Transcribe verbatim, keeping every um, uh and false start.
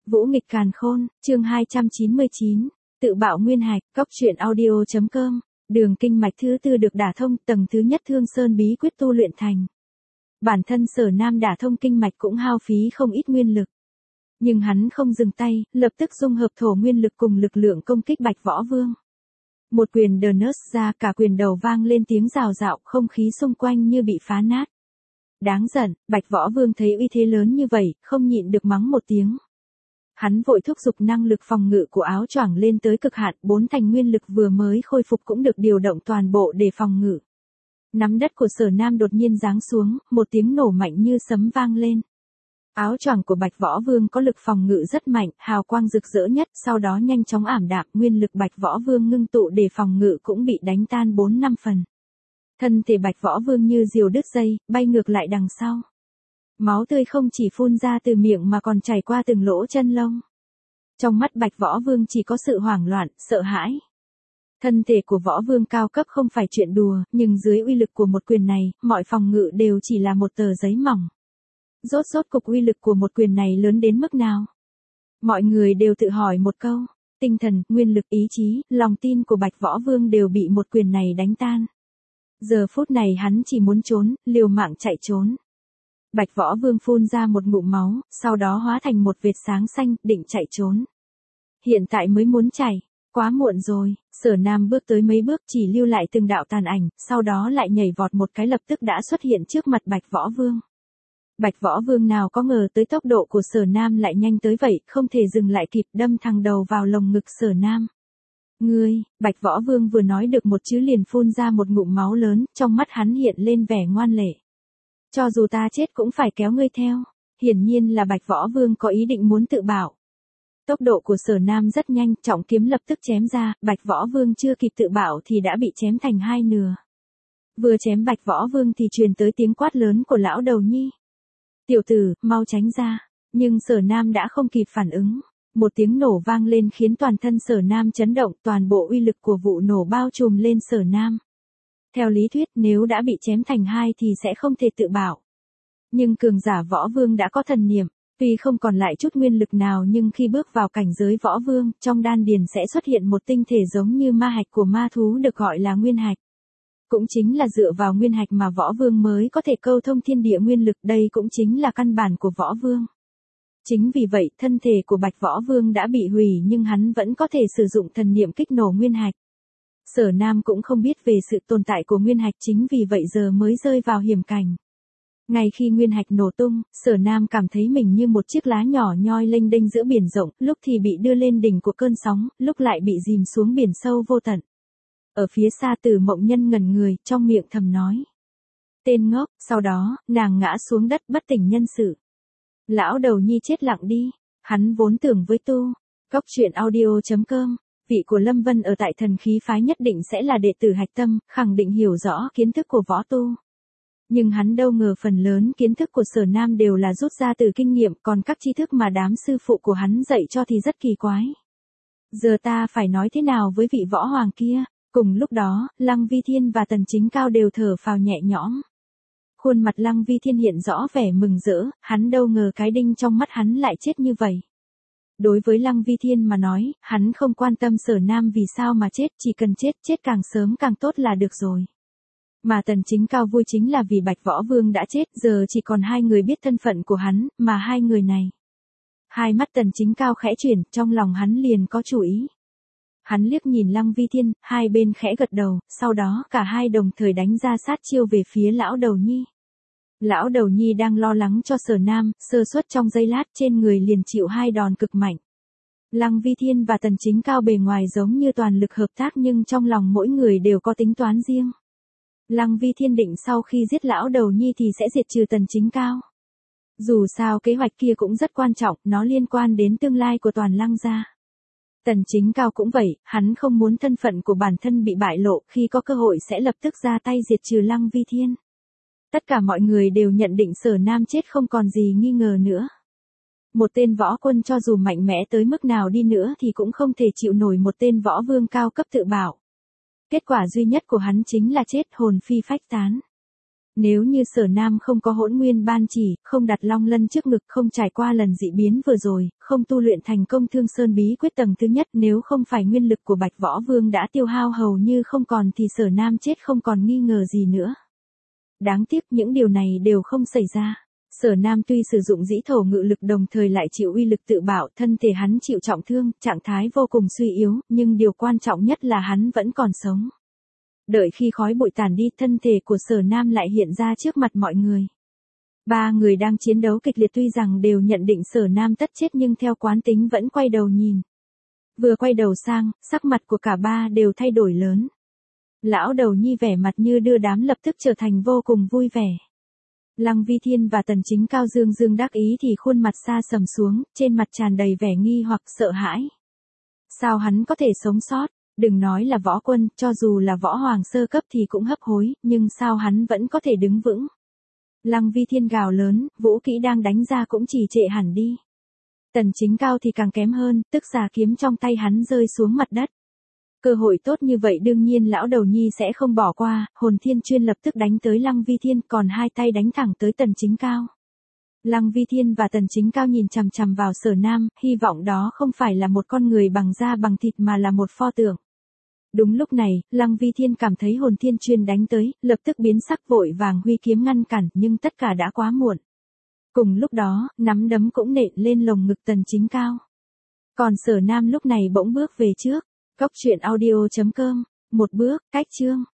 Vũ nghịch càn khôn, chương hai trăm chín mươi chín, tự bạo nguyên hạch, cóc truyện audio.com, đường kinh mạch thứ tư được đả thông, tầng thứ nhất Thương Sơn bí quyết tu luyện thành. Bản thân Sở Nam đả thông kinh mạch cũng hao phí không ít nguyên lực. Nhưng hắn không dừng tay, lập tức dung hợp thổ nguyên lực cùng lực lượng công kích Bạch Võ Vương. Một quyền đờ nớt ra, cả quyền đầu vang lên tiếng rào rạo, không khí xung quanh như bị phá nát. Đáng giận, Bạch Võ Vương thấy uy thế lớn như vậy, không nhịn được mắng một tiếng. Hắn vội thúc giục năng lực phòng ngự của áo choàng lên tới cực hạn, bốn thành nguyên lực vừa mới khôi phục cũng được điều động toàn bộ để phòng ngự. Nắm đất của Sở Nam đột nhiên giáng xuống, một tiếng nổ mạnh như sấm vang lên. Áo choàng của Bạch Võ Vương có lực phòng ngự rất mạnh, hào quang rực rỡ nhất, sau đó nhanh chóng ảm đạm, nguyên lực Bạch Võ Vương ngưng tụ để phòng ngự cũng bị đánh tan bốn năm phần. Thân thể Bạch Võ Vương như diều đứt dây, bay ngược lại đằng sau. Máu tươi không chỉ phun ra từ miệng mà còn chảy qua từng lỗ chân lông. Trong mắt Bạch Võ Vương chỉ có sự hoảng loạn, sợ hãi. Thân thể của Võ Vương cao cấp không phải chuyện đùa, nhưng dưới uy lực của một quyền này, mọi phòng ngự đều chỉ là một tờ giấy mỏng. Rốt rốt cục uy lực của một quyền này lớn đến mức nào? Mọi người đều tự hỏi một câu, tinh thần, nguyên lực, ý chí, lòng tin của Bạch Võ Vương đều bị một quyền này đánh tan. Giờ phút này hắn chỉ muốn trốn, liều mạng chạy trốn. Bạch Võ Vương phun ra một ngụm máu, sau đó hóa thành một vệt sáng xanh, định chạy trốn. Hiện tại mới muốn chạy, quá muộn rồi. Sở Nam bước tới mấy bước chỉ lưu lại từng đạo tàn ảnh, sau đó lại nhảy vọt một cái lập tức đã xuất hiện trước mặt Bạch Võ Vương. Bạch Võ Vương nào có ngờ tới tốc độ của Sở Nam lại nhanh tới vậy, không thể dừng lại kịp, đâm thẳng đầu vào lồng ngực Sở Nam. Ngươi, Bạch Võ Vương vừa nói được một chữ liền phun ra một ngụm máu lớn, trong mắt hắn hiện lên vẻ ngoan lệ. Cho dù ta chết cũng phải kéo ngươi theo. Hiển nhiên là Bạch Võ Vương có ý định muốn tự bảo. Tốc độ của Sở Nam rất nhanh, trọng kiếm lập tức chém ra, Bạch Võ Vương chưa kịp tự bảo thì đã bị chém thành hai nửa. Vừa chém Bạch Võ Vương thì truyền tới tiếng quát lớn của lão đầu nhi. Tiểu tử, mau tránh ra. Nhưng Sở Nam đã không kịp phản ứng. Một tiếng nổ vang lên khiến toàn thân Sở Nam chấn động, toàn bộ uy lực của vụ nổ bao trùm lên Sở Nam. Theo lý thuyết, nếu đã bị chém thành hai thì sẽ không thể tự bảo. Nhưng cường giả Võ Vương đã có thần niệm, tuy không còn lại chút nguyên lực nào nhưng khi bước vào cảnh giới Võ Vương, trong đan điền sẽ xuất hiện một tinh thể giống như ma hạch của ma thú được gọi là nguyên hạch. Cũng chính là dựa vào nguyên hạch mà Võ Vương mới có thể câu thông thiên địa nguyên lực, đây cũng chính là căn bản của Võ Vương. Chính vì vậy, thân thể của Bạch Võ Vương đã bị hủy nhưng hắn vẫn có thể sử dụng thần niệm kích nổ nguyên hạch. Sở Nam cũng không biết về sự tồn tại của nguyên hạch, chính vì vậy giờ mới rơi vào hiểm cảnh. Ngay khi nguyên hạch nổ tung, Sở Nam cảm thấy mình như một chiếc lá nhỏ nhoi lênh đênh giữa biển rộng, lúc thì bị đưa lên đỉnh của cơn sóng, lúc lại bị dìm xuống biển sâu vô tận. Ở phía xa Tử Mộng Nhân ngẩn người, trong miệng thầm nói. Tên ngốc, sau đó, nàng ngã xuống đất bất tỉnh nhân sự. Lão đầu nhi chết lặng đi, hắn vốn tưởng với tu. Cóc truyện audio.com, vị của Lâm Vân ở tại Thần Khí Phái nhất định sẽ là đệ tử hạch tâm, khẳng định hiểu rõ kiến thức của võ tu. Nhưng hắn đâu ngờ phần lớn kiến thức của Sở Nam đều là rút ra từ kinh nghiệm, còn các tri thức mà đám sư phụ của hắn dạy cho thì rất kỳ quái. Giờ ta phải nói thế nào với vị võ hoàng kia? Cùng lúc đó, Lăng Vi Thiên và Tần Chính Cao đều thở phào nhẹ nhõm. Khuôn mặt Lăng Vi Thiên hiện rõ vẻ mừng rỡ, hắn đâu ngờ cái đinh trong mắt hắn lại chết như vậy. Đối với Lăng Vi Thiên mà nói, hắn không quan tâm Sở Nam vì sao mà chết, chỉ cần chết, chết càng sớm càng tốt là được rồi. Mà Tần Chính Cao vui chính là vì Bạch Võ Vương đã chết, giờ chỉ còn hai người biết thân phận của hắn, mà hai người này. Hai mắt Tần Chính Cao khẽ chuyển, trong lòng hắn liền có chủ ý. Hắn liếc nhìn Lăng Vi Thiên, hai bên khẽ gật đầu, sau đó cả hai đồng thời đánh ra sát chiêu về phía lão đầu nhi. Lão đầu nhi đang lo lắng cho Sở Nam, sơ suất trong giây lát trên người liền chịu hai đòn cực mạnh. Lăng Vi Thiên và Tần Chính Cao bề ngoài giống như toàn lực hợp tác nhưng trong lòng mỗi người đều có tính toán riêng. Lăng Vi Thiên định sau khi giết lão đầu nhi thì sẽ diệt trừ Tần Chính Cao. Dù sao kế hoạch kia cũng rất quan trọng, nó liên quan đến tương lai của toàn Lăng gia. Tần Chính Cao cũng vậy, hắn không muốn thân phận của bản thân bị bại lộ, khi có cơ hội sẽ lập tức ra tay diệt trừ Lăng Vi Thiên. Tất cả mọi người đều nhận định Sở Nam chết không còn gì nghi ngờ nữa. Một tên võ quân cho dù mạnh mẽ tới mức nào đi nữa thì cũng không thể chịu nổi một tên võ vương cao cấp tự bảo. Kết quả duy nhất của hắn chính là chết hồn phi phách tán. Nếu như Sở Nam không có hỗn nguyên ban chỉ, không đặt long lân trước ngực, không trải qua lần dị biến vừa rồi, không tu luyện thành công Thương Sơn bí quyết tầng thứ nhất, nếu không phải nguyên lực của Bạch Võ Vương đã tiêu hao hầu như không còn thì Sở Nam chết không còn nghi ngờ gì nữa. Đáng tiếc những điều này đều không xảy ra. Sở Nam tuy sử dụng dĩ thổ ngự lực đồng thời lại chịu uy lực tự bạo, thân thể hắn chịu trọng thương, trạng thái vô cùng suy yếu, nhưng điều quan trọng nhất là hắn vẫn còn sống. Đợi khi khói bụi tàn đi, thân thể của Sở Nam lại hiện ra trước mặt mọi người. Ba người đang chiến đấu kịch liệt tuy rằng đều nhận định Sở Nam tất chết nhưng theo quán tính vẫn quay đầu nhìn. Vừa quay đầu sang, sắc mặt của cả ba đều thay đổi lớn. Lão Đầu Nhi vẻ mặt như đưa đám lập tức trở thành vô cùng vui vẻ. Lăng Vi Thiên và Tần Chính Cao dương dương đắc ý thì khuôn mặt xa sầm xuống, trên mặt tràn đầy vẻ nghi hoặc sợ hãi. Sao hắn có thể sống sót? Đừng nói là võ quân, cho dù là võ hoàng sơ cấp thì cũng hấp hối, nhưng sao hắn vẫn có thể đứng vững? Lăng Vi Thiên gào lớn, vũ kỹ đang đánh ra cũng chỉ trệ hẳn đi. Tần Chính Cao thì càng kém hơn, tức xà kiếm trong tay hắn rơi xuống mặt đất. Cơ hội tốt như vậy đương nhiên lão Đầu Nhi sẽ không bỏ qua, hồn thiên chuyên lập tức đánh tới Lăng Vi Thiên, còn hai tay đánh thẳng tới Tần Chính Cao. Lăng Vi Thiên và Tần Chính Cao nhìn chằm chằm vào Sở Nam, hy vọng đó không phải là một con người bằng da bằng thịt mà là một pho tượng. Đúng lúc này, Lăng Vi Thiên cảm thấy hồn thiên chuyên đánh tới, lập tức biến sắc vội vàng huy kiếm ngăn cản, nhưng tất cả đã quá muộn. Cùng lúc đó, nắm đấm cũng nện lên lồng ngực Tần Chính Cao. Còn Sở Nam lúc này bỗng bước về trước. Cốc truyện audio chấm com, một bước, cách chương.